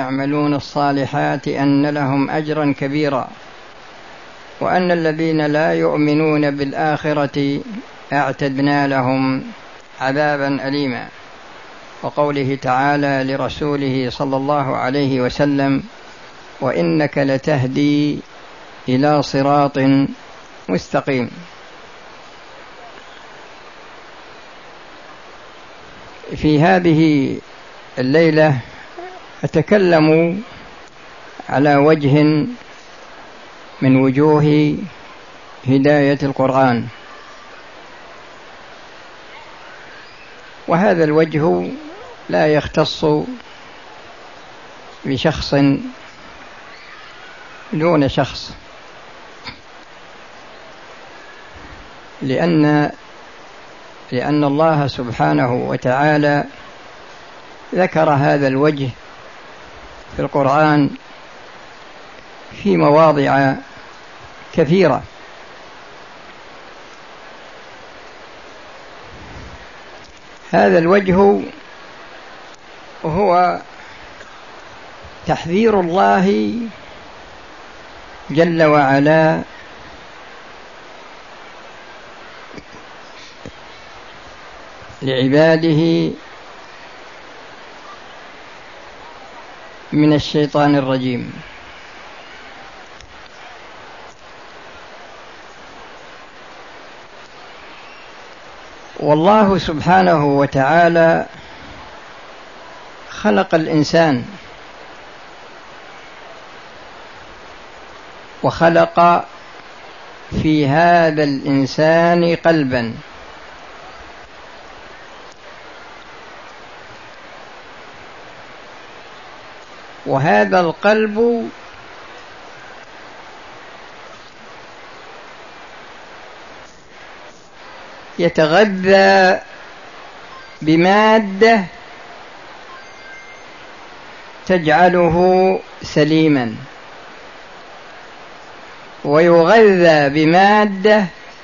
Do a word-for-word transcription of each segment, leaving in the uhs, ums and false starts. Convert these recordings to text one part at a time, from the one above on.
يعملون الصالحات أن لهم أجرا كبيرا وأن الذين لا يؤمنون بالآخرة أعتدنا لهم عذابا أليما. وقوله تعالى لرسوله صلى الله عليه وسلم: وإنك لتهدي إلى صراط مستقيم. في هذه الليلة أتكلم على وجه من وجوه هداية القرآن، وهذا الوجه لا يختص بشخص دون شخص، لأن لأن الله سبحانه وتعالى ذكر هذا الوجه في القرآن في مواضع كثيرة. هذا الوجه هو تحذير الله جل وعلا لعباده من الشيطان الرجيم. والله سبحانه وتعالى خلق الإنسان وخلق في هذا الإنسان قلبا، وهذا القلب يتغذى بمادة تجعله سليما، ويغذى بمادة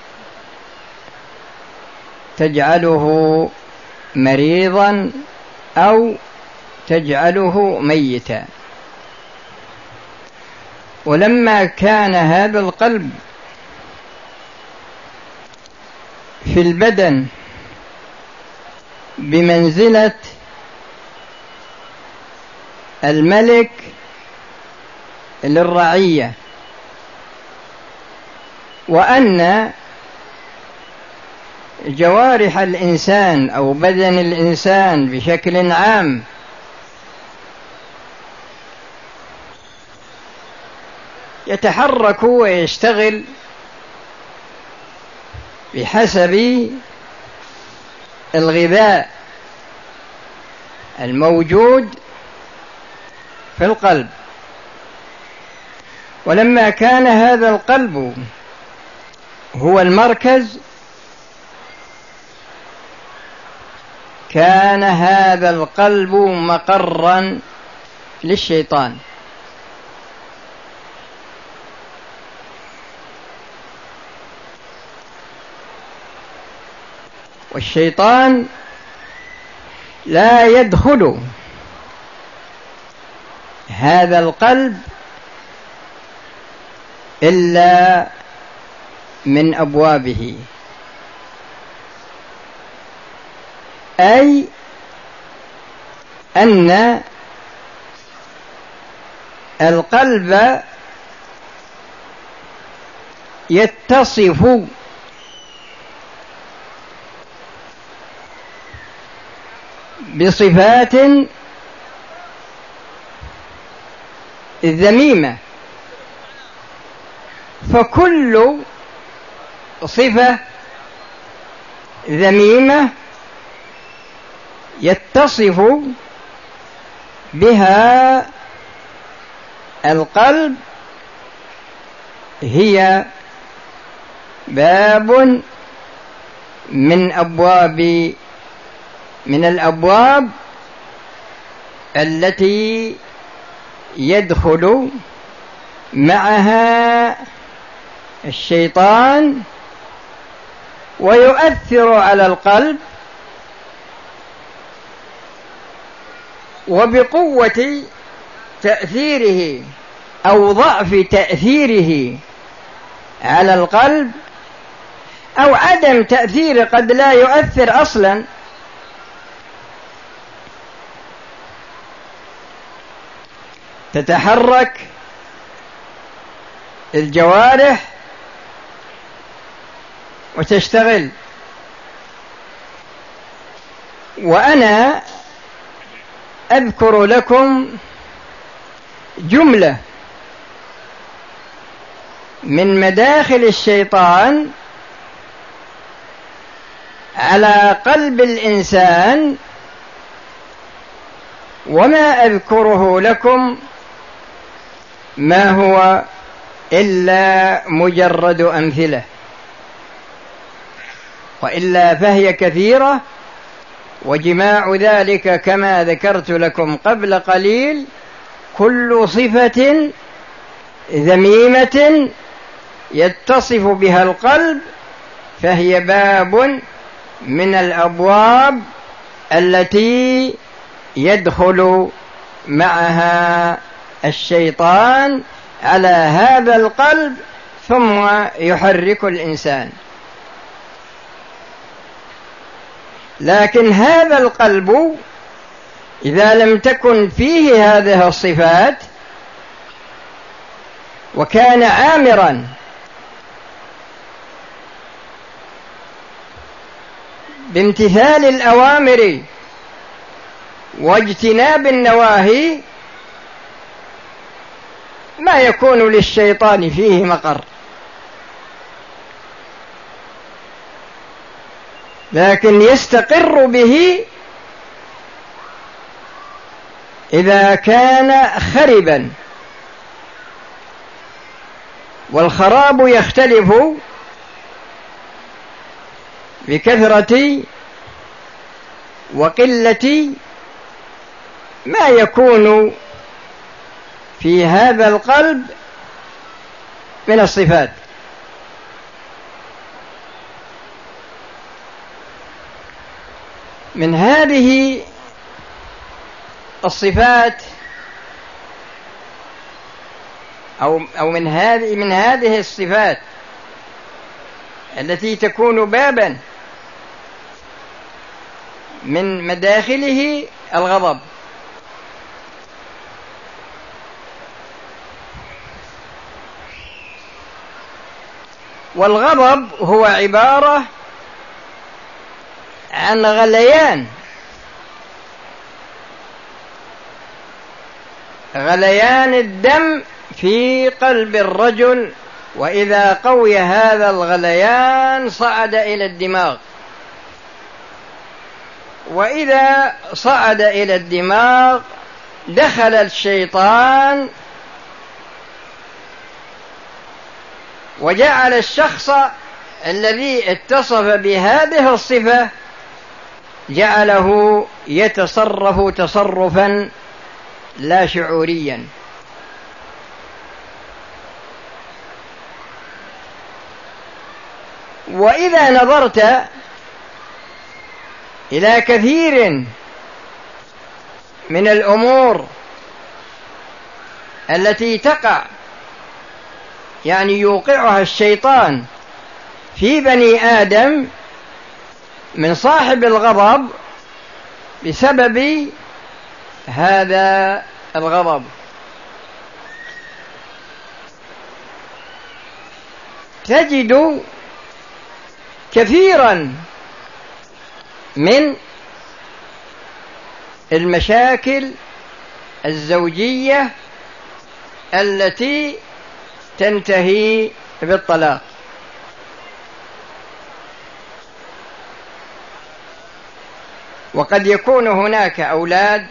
تجعله مريضا أو تجعله ميتا. ولما كان هذا القلب في البدن بمنزلة الملك للرعية، وأن جوارح الإنسان أو بدن الإنسان بشكل عام يتحرك ويشتغل بحسب الغذاء الموجود في القلب. ولما كان هذا القلب هو المركز، كان هذا القلب مقرا للشيطان. والشيطان لا يدخل هذا القلب إلا من أبوابه، أي أن القلب يتصف بصفات ذميمة، فكل صفة ذميمة يتصف بها القلب هي باب من أبواب من الأبواب التي يدخل معها الشيطان ويؤثر على القلب، وبقوة تأثيره أو ضعف تأثيره على القلب، أو عدم تأثيره، قد لا يؤثر أصلا. تتحرك الجوارح وتشتغل. وأنا أذكر لكم جملة من مداخل الشيطان على قلب الإنسان، وما أذكره لكم ما هو إلا مجرد أمثلة، وإلا فهي كثيرة، وجماع ذلك كما ذكرت لكم قبل قليل كل صفة ذميمة يتصف بها القلب فهي باب من الأبواب التي يدخل معها الشيطان على هذا القلب ثم يحرك الإنسان. لكن هذا القلب إذا لم تكن فيه هذه الصفات وكان عامرا بامتثال الأوامر واجتناب النواهي، ما يكون للشيطان فيه مقر. لكن يستقر به إذا كان خربا، والخراب يختلف بكثرة وقلة ما يكون في هذا القلب من الصفات. من هذه الصفات أو أو من هذه من هذه الصفات التي تكون بابا من مداخله الغضب. والغضب هو عبارة عن غليان غليان الدم في قلب الرجل، وإذا قوي هذا الغليان صعد إلى الدماغ، وإذا صعد إلى الدماغ دخل الشيطان وجعل الشخص الذي اتصف بهذه الصفة جعله يتصرف تصرفا لا شعوريا. وإذا نظرت إلى كثير من الأمور التي تقع يعني يوقعها الشيطان في بني آدم من صاحب الغضب بسبب هذا الغضب، تجد كثيرا من المشاكل الزوجية التي تنتهي بالطلاق. وقد يكون هناك أولاد،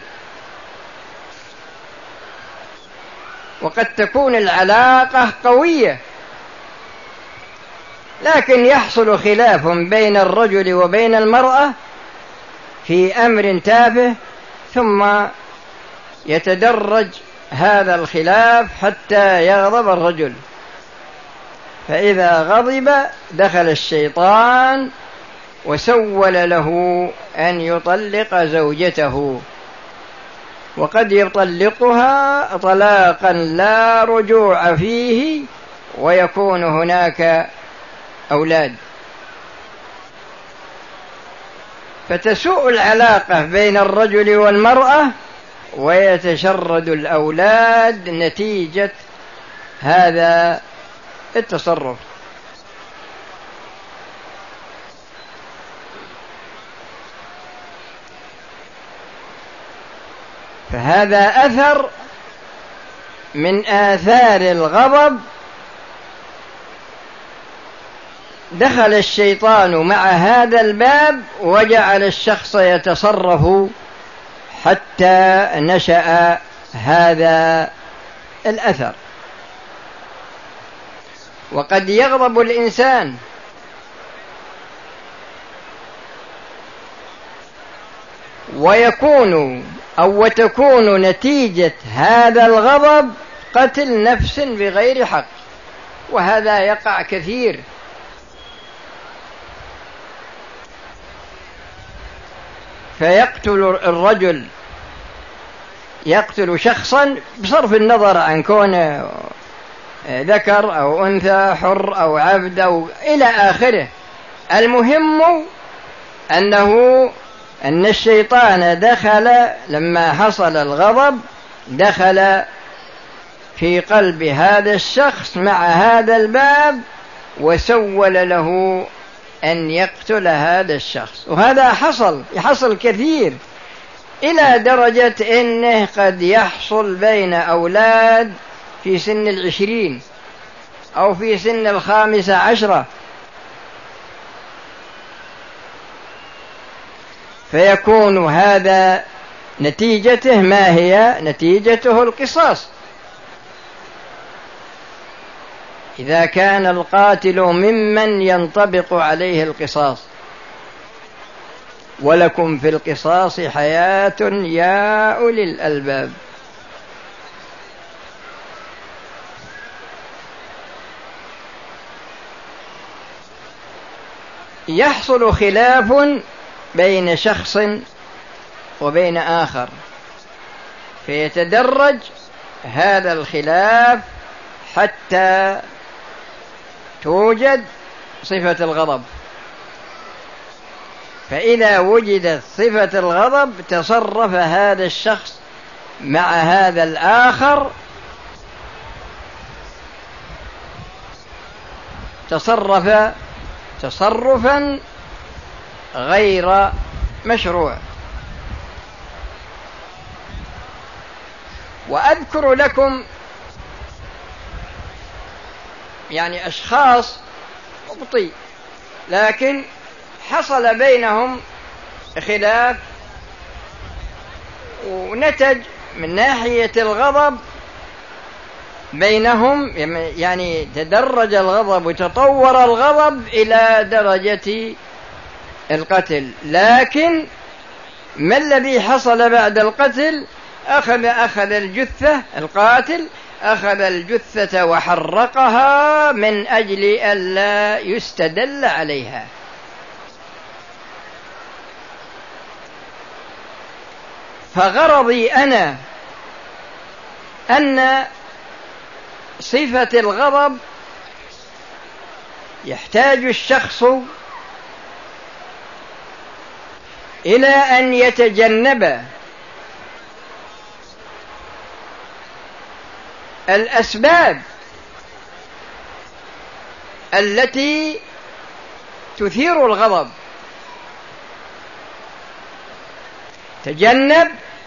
وقد تكون العلاقة قوية، لكن يحصل خلاف بين الرجل وبين المرأة في أمر تافه، ثم يتدرج هذا الخلاف حتى يغضب الرجل، فإذا غضب دخل الشيطان وسول له أن يطلق زوجته. وقد يطلقها طلاقا لا رجوع فيه ويكون هناك أولاد، فتسوء العلاقة بين الرجل والمرأة ويتشرد الأولاد نتيجة هذا التصرف. فهذا أثر من آثار الغضب. دخل الشيطان مع هذا الباب وجعل الشخص يتصرف حتى نشأ هذا الأثر. وقد يغضب الإنسان ويكون أو وتكون نتيجة هذا الغضب قتل نفس بغير حق، وهذا يقع كثير. فيقتل الرجل يقتل شخصا بصرف النظر عن كونه ذكر أو أنثى، حر أو عبد أو إلى آخره. المهم أنه أن الشيطان دخل لما حصل الغضب، دخل في قلب هذا الشخص مع هذا الباب وسول له أن يقتل هذا الشخص. وهذا حصل يحصل كثير، إلى درجة أنه قد يحصل بين أولاد في سن العشرين أو في سن الخامسة عشرة، فيكون هذا نتيجته ما هي؟ نتيجته القصاص. إذا كان القاتل ممن ينطبق عليه القصاص. ولكم في القصاص حياة يا أولي الألباب. يحصل خلاف بين شخص وبين آخر، فيتدرج هذا الخلاف حتى توجد صفة الغضب. فإذا وجدت صفة الغضب تصرف هذا الشخص مع هذا الآخر تصرف تصرفا غير مشروع. وأذكر لكم يعني أشخاص مبطي لكن حصل بينهم خلاف ونتج من ناحية الغضب بينهم، يعني تدرج الغضب وتطور الغضب إلى درجة القتل. لكن ما الذي حصل بعد القتل؟ أخذ أخذ الجثة، القاتل أخذ الجثة وحرقها من أجل ألا يستدل عليها. فغرضي أنا أن صفة الغضب يحتاج الشخص إلى أن يتجنب الأسباب التي تثير الغضب. تجنب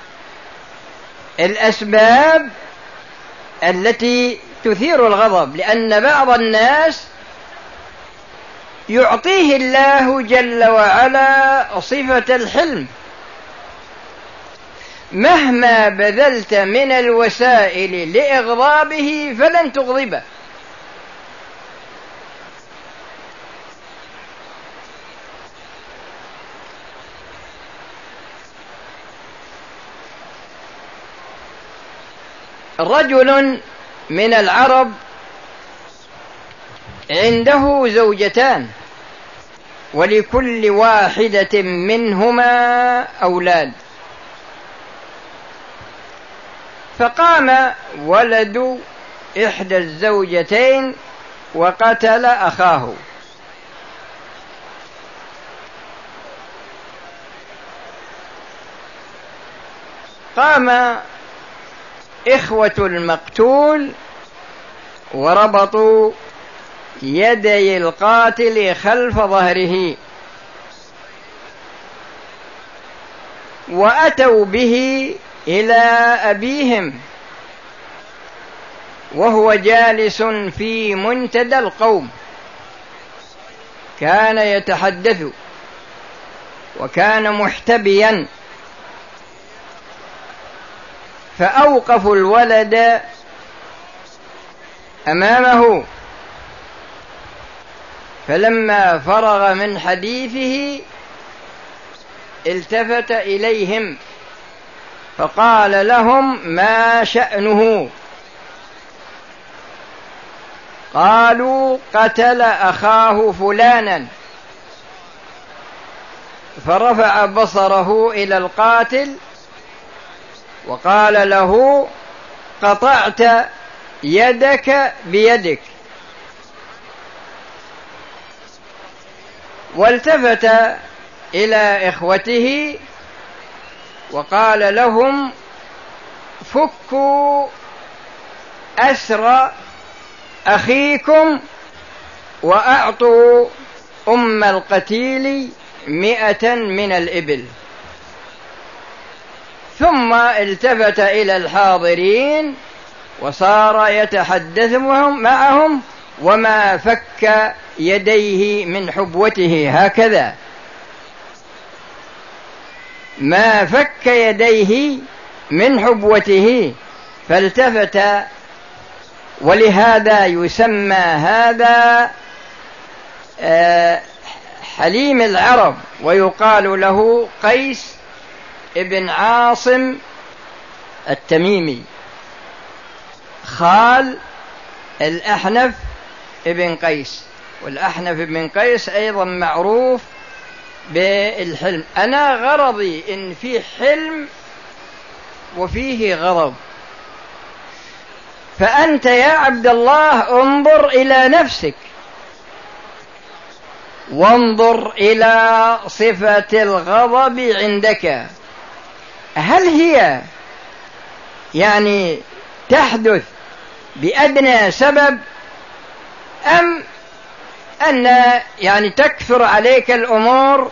الأسباب التي تثير الغضب، لأن بعض الناس يعطيه الله جل وعلا صفة الحلم، مهما بذلت من الوسائل لإغضابه فلن تغضبه. رجل من العرب عنده زوجتان ولكل واحدة منهما أولاد، فقام ولد إحدى الزوجتين وقتل أخاه. قام إخوة المقتول وربطوا يدي القاتل خلف ظهره، وأتوا به إلى أبيهم وهو جالس في منتدى القوم، كان يتحدث وكان محتبيا، فأوقفوا الولد أمامه، فلما فرغ من حديثه التفت إليهم فقال لهم: ما شأنه؟ قالوا: قتل أخاه فلانا. فرفع بصره إلى القاتل وقال له: قطعت يدك بيدك. والتفت إلى إخوته وقال لهم: فكوا أسر أخيكم وأعطوا أم القتيل مئة من الإبل. ثم التفت إلى الحاضرين وصار يتحدث معهم وما فك يديه من حبوته، هكذا ما فك يديه من حبوته، فالتفت. ولهذا يسمى هذا حليم العرب، ويقال له قيس ابن عاصم التميمي، خال الأحنف ابن قيس. والأحنف ابن قيس أيضا معروف بالحلم. أنا غرضي إن فيه حلم وفيه غضب، فأنت يا عبد الله انظر إلى نفسك وانظر إلى صفة الغضب عندك، هل هي يعني تحدث بأدنى سبب، أم أن يعني تكثر عليك الأمور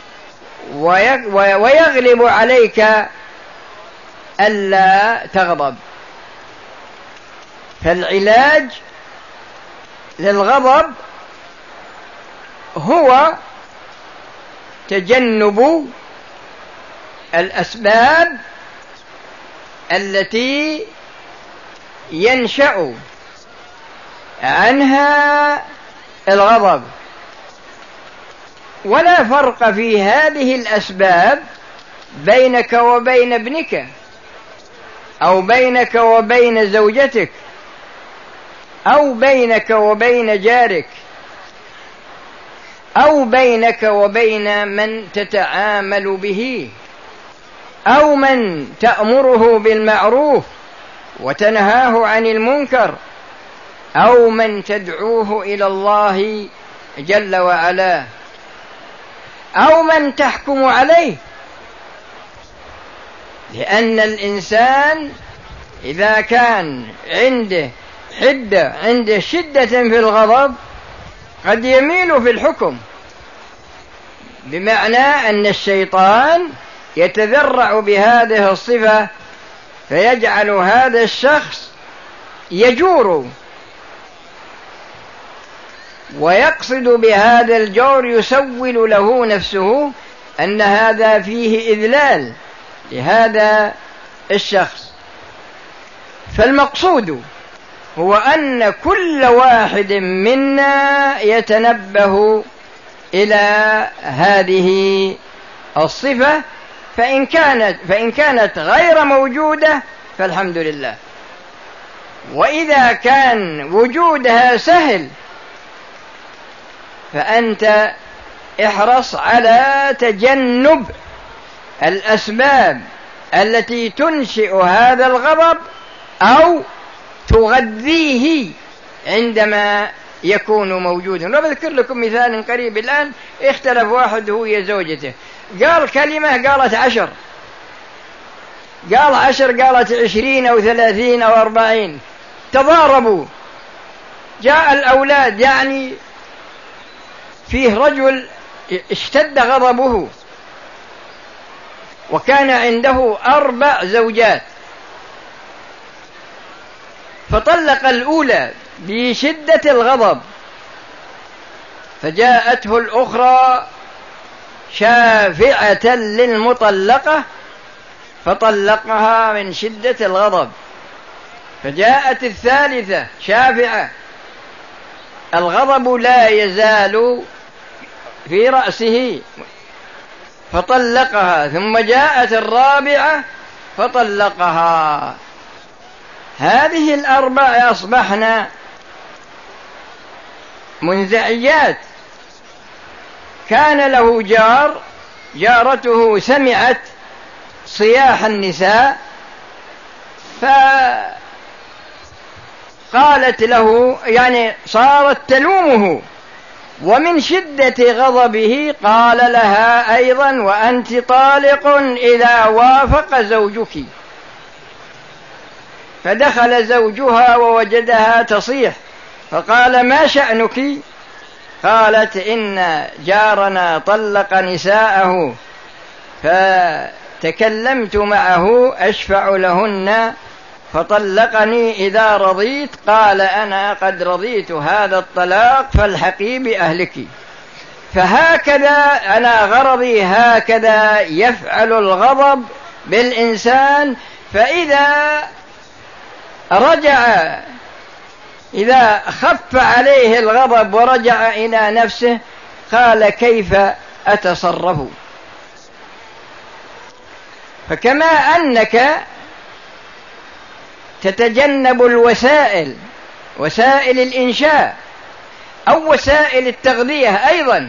ويغلب عليك ألا تغضب؟ فالعلاج للغضب هو تجنب الأسباب التي ينشأ عنها الغضب. ولا فرق في هذه الأسباب بينك وبين ابنك، أو بينك وبين زوجتك، أو بينك وبين جارك، أو بينك وبين من تتعامل به، أو من تأمره بالمعروف وتنهاه عن المنكر، أو من تدعوه إلى الله جل وعلا، أو من تحكم عليه. لأن الإنسان إذا كان عنده حدة عنده شدة في الغضب قد يميل في الحكم، بمعنى أن الشيطان يتذرع بهذه الصفة فيجعل هذا الشخص يجور، ويقصد بهذا الجور يسول له نفسه أن هذا فيه إذلال لهذا الشخص. فالمقصود هو أن كل واحد منا يتنبه إلى هذه الصفة، فإن كانت, فإن كانت غير موجودة فالحمد لله، وإذا كان وجودها سهل فأنت احرص على تجنب الأسباب التي تنشئ هذا الغضب أو تغذيه عندما يكون موجودا. وبذكر لكم مثال قريب الآن. اختلف واحد هو يا زوجته، قال كلمة قالت عشر، قال عشر قالت عشرين أو ثلاثين أو أربعين، تضاربوا، جاء الأولاد، يعني فيه رجل اشتد غضبه وكان عنده أربع زوجات، فطلق الأولى بشدة الغضب، فجاءته الأخرى شافعة للمطلقة فطلقها من شدة الغضب، فجاءت الثالثة شافعة، الغضب لا يزال في رأسه فطلقها، ثم جاءت الرابعة فطلقها. هذه الأربع أصبحن منزعجات. كان له جار، جارته سمعت صياح النساء فقالت له، يعني صارت تلومه، ومن شدة غضبه قال لها أيضا وأنت طالق إذا وافق زوجك. فدخل زوجها ووجدها تصيح، فقال ما شأنك؟ قالت إن جارنا طلق نساءه فتكلمت معه أشفع لهن فطلقني، إذا رضيت قال أنا قد رضيت هذا الطلاق فالحقي بأهلك. فهكذا أنا غرضي، هكذا يفعل الغضب بالإنسان. فإذا رجع، إذا خف عليه الغضب ورجع إلى نفسه قال كيف أتصرف؟ فكما أنك تتجنب الوسائل، وسائل الإنشاء أو وسائل التغذية أيضا،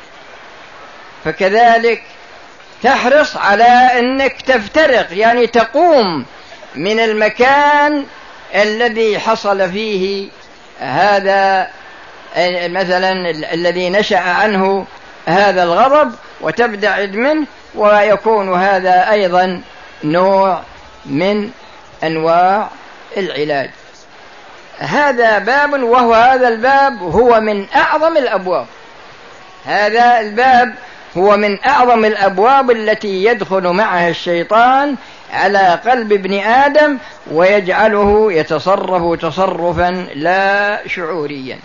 فكذلك تحرص على أنك تفترق، يعني تقوم من المكان الذي حصل فيه هذا مثلا الذي نشأ عنه هذا الغضب وتبتعد منه، ويكون هذا أيضا نوع من أنواع العلاج. هذا باب، وهو هذا الباب هو من أعظم الأبواب. هذا الباب هو من أعظم الأبواب التي يدخل معها الشيطان على قلب ابن آدم ويجعله يتصرف تصرفا لا شعوريا.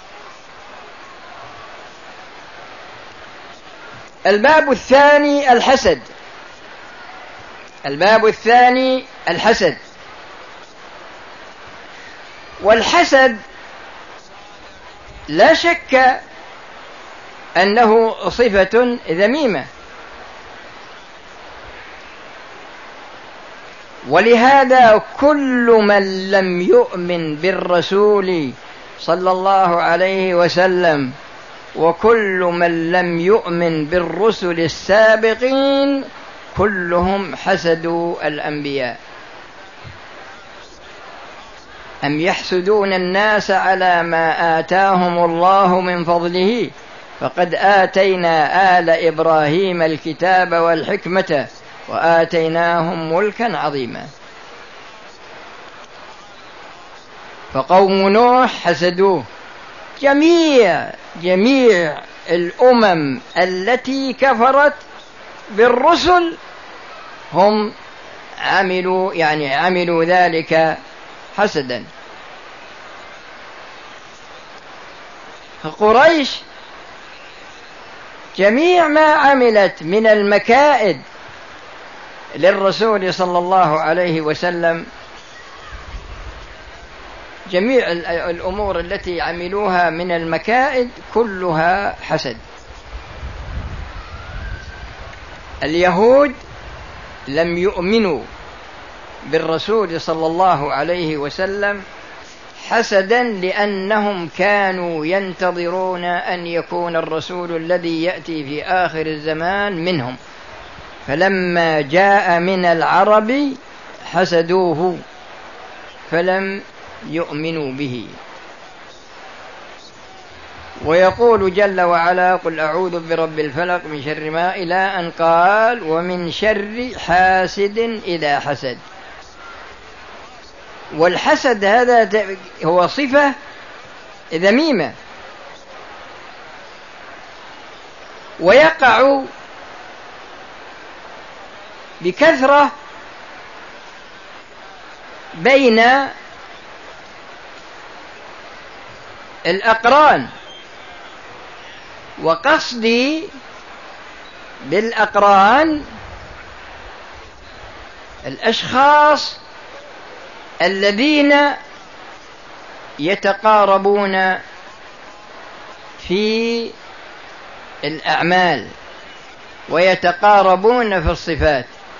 الباب الثاني الحسد. الباب الثاني الحسد. والحسد لا شك أنه صفة ذميمة، ولهذا كل من لم يؤمن بالرسول صلى الله عليه وسلم وكل من لم يؤمن بالرسل السابقين كلهم حسدوا الأنبياء. أم يحسدون الناس على ما آتاهم الله من فضله فقد آتينا آل إبراهيم الكتاب والحكمة وآتيناهم ملكا عظيما. فقوم نوح حسدوه. جميع جميع الأمم التي كفرت بالرسل هم عملوا يعني عملوا ذلك حسدا. قريش جميع ما عملت من المكائد للرسول صلى الله عليه وسلم، جميع الأمور التي عملوها من المكائد كلها حسد. اليهود لم يؤمنوا بالرسول صلى الله عليه وسلم حسدا لأنهم كانوا ينتظرون أن يكون الرسول الذي يأتي في آخر الزمان منهم، فلما جاء من العرب حسدوه فلم يؤمنوا به. ويقول جل وعلا: قل أعوذ برب الفلق من شر ما، إلى أن قال: ومن شر حاسد إذا حسد. والحسد هذا هو صفة ذميمة، ويقع بكثرة بين الأقران. وقصدي بالأقران الأشخاص الذين يتقاربون في الأعمال ويتقاربون في الصفات.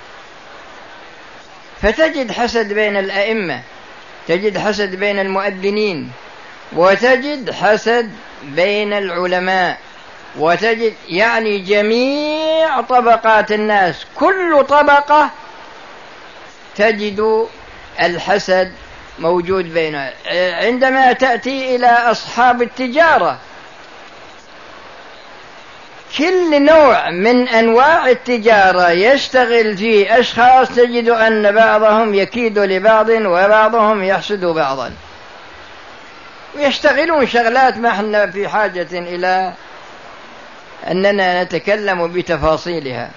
فتجد حسد بين الأئمة، تجد حسد بين المؤذنين، وتجد حسد بين العلماء، وتجد يعني جميع طبقات الناس، كل طبقة تجد الحسد موجود بينها. عندما تأتي إلى أصحاب التجارة، كل نوع من أنواع التجارة يشتغل فيه أشخاص تجد أن بعضهم يكيد لبعض وبعضهم يحسد بعضا، ويشتغلون شغلات ما احنا في حاجة إلى أننا نتكلم بتفاصيلها.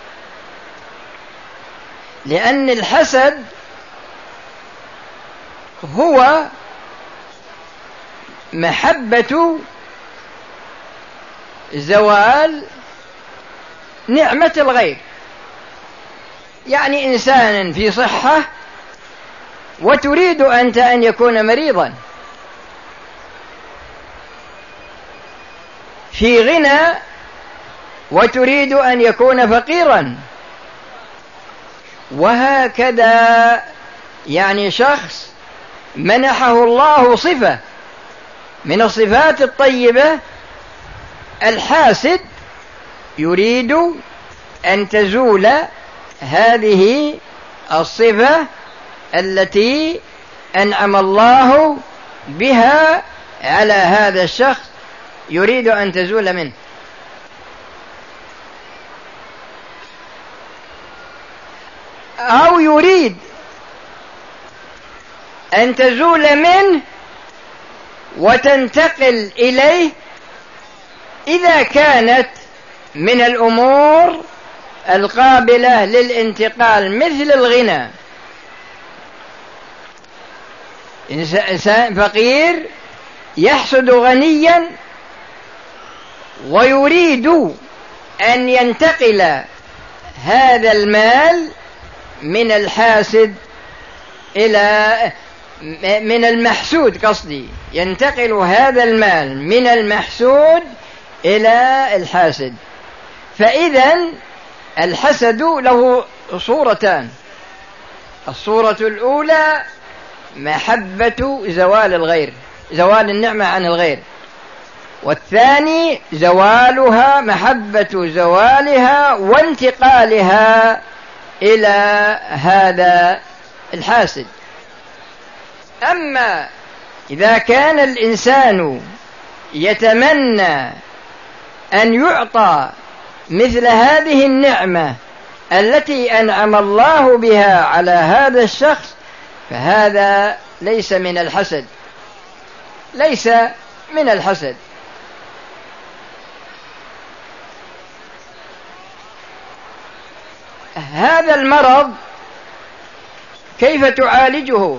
لأن الحسد هو محبة زوال نعمة الغير. يعني إنسان في صحة وتريد أنت أن يكون مريضا، في غنى وتريد أن يكون فقيرا، وهكذا. يعني شخص منحه الله صفة من الصفات الطيبة، الحاسد يريد أن تزول هذه الصفة التي أنعم الله بها على هذا الشخص، يريد أن تزول منه. أو يريد أن تزول منه وتنتقل إليه إذا كانت من الأمور القابلة للانتقال، مثل الغنى. إنسان فقير يحسد غنيا ويريد أن ينتقل هذا المال من الحاسد إلى من المحسود، قصدي ينتقل هذا المال من المحسود إلى الحاسد. فإذا الحسد له صورتان: الصورة الأولى محبة زوال الغير، زوال النعمة عن الغير، والثاني زوالها، محبة زوالها وانتقالها إلى هذا الحاسد. أما إذا كان الإنسان يتمنى أن يعطى مثل هذه النعمة التي أنعم الله بها على هذا الشخص، فهذا ليس من الحسد، ليس من الحسد. هذا المرض كيف تعالجه؟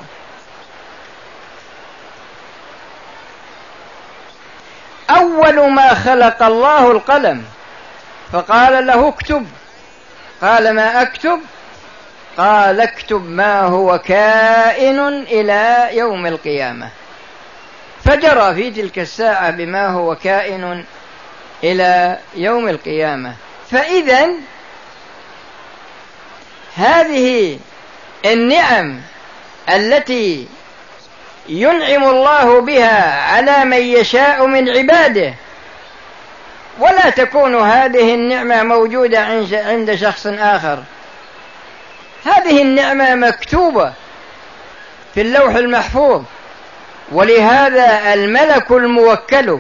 أول ما خلق الله القلم فقال له اكتب، قال ما أكتب؟ قال اكتب ما هو كائن إلى يوم القيامة. فجرى في تلك الساعة بما هو كائن إلى يوم القيامة. فإذا هذه النعم التي ينعم الله بها على من يشاء من عباده، ولا تكون هذه النعمة موجودة عند شخص آخر. هذه النعمة مكتوبة في اللوح المحفوظ، ولهذا الملك الموكل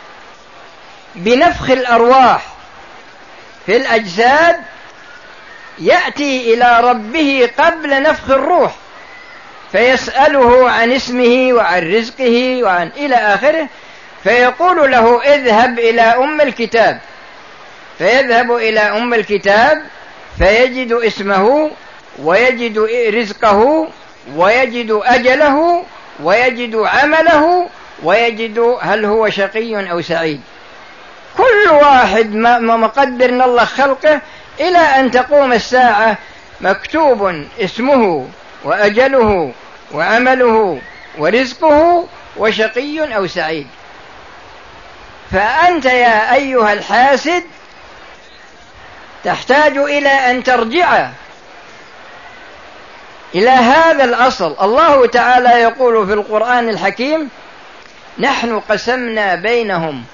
بنفخ الأرواح في الأجساد يأتي إلى ربه قبل نفخ الروح فيسأله عن اسمه وعن رزقه وعن إلى آخره، فيقول له اذهب إلى أم الكتاب، فيذهب إلى أم الكتاب فيجد اسمه ويجد رزقه ويجد أجله ويجد عمله ويجد هل هو شقي أو سعيد. كل واحد ما مقدر الله خلقه إلى أن تقوم الساعة مكتوب اسمه وأجله وعمله ورزقه وشقي أو سعيد. فأنت يا أيها الحاسد تحتاج إلى أن ترجع إلى هذا الأصل. الله تعالى يقول في القرآن الحكيم: نحن قسمنا بينهم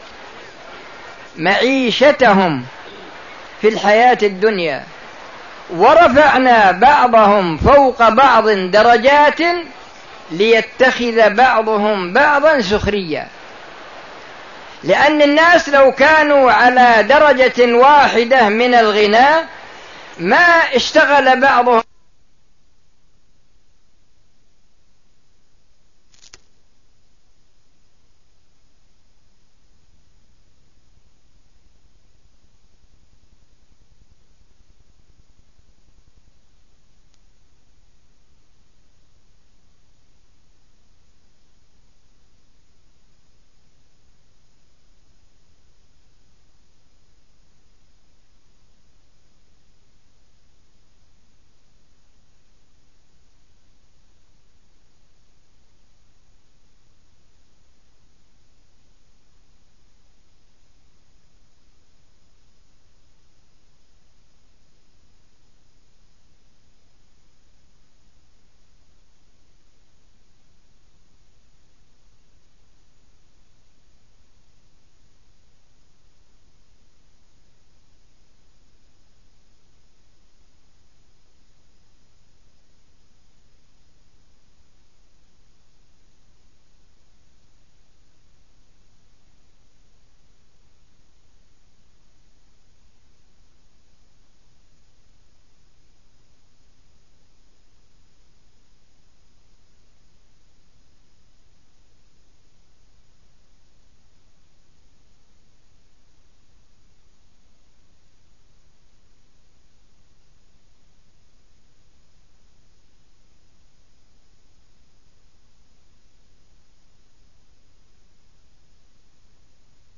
معيشتهم في الحياة الدنيا ورفعنا بعضهم فوق بعض درجات ليتخذ بعضهم بعضا سخريا. لأن الناس لو كانوا على درجة واحدة من الغنى ما اشتغل بعضهم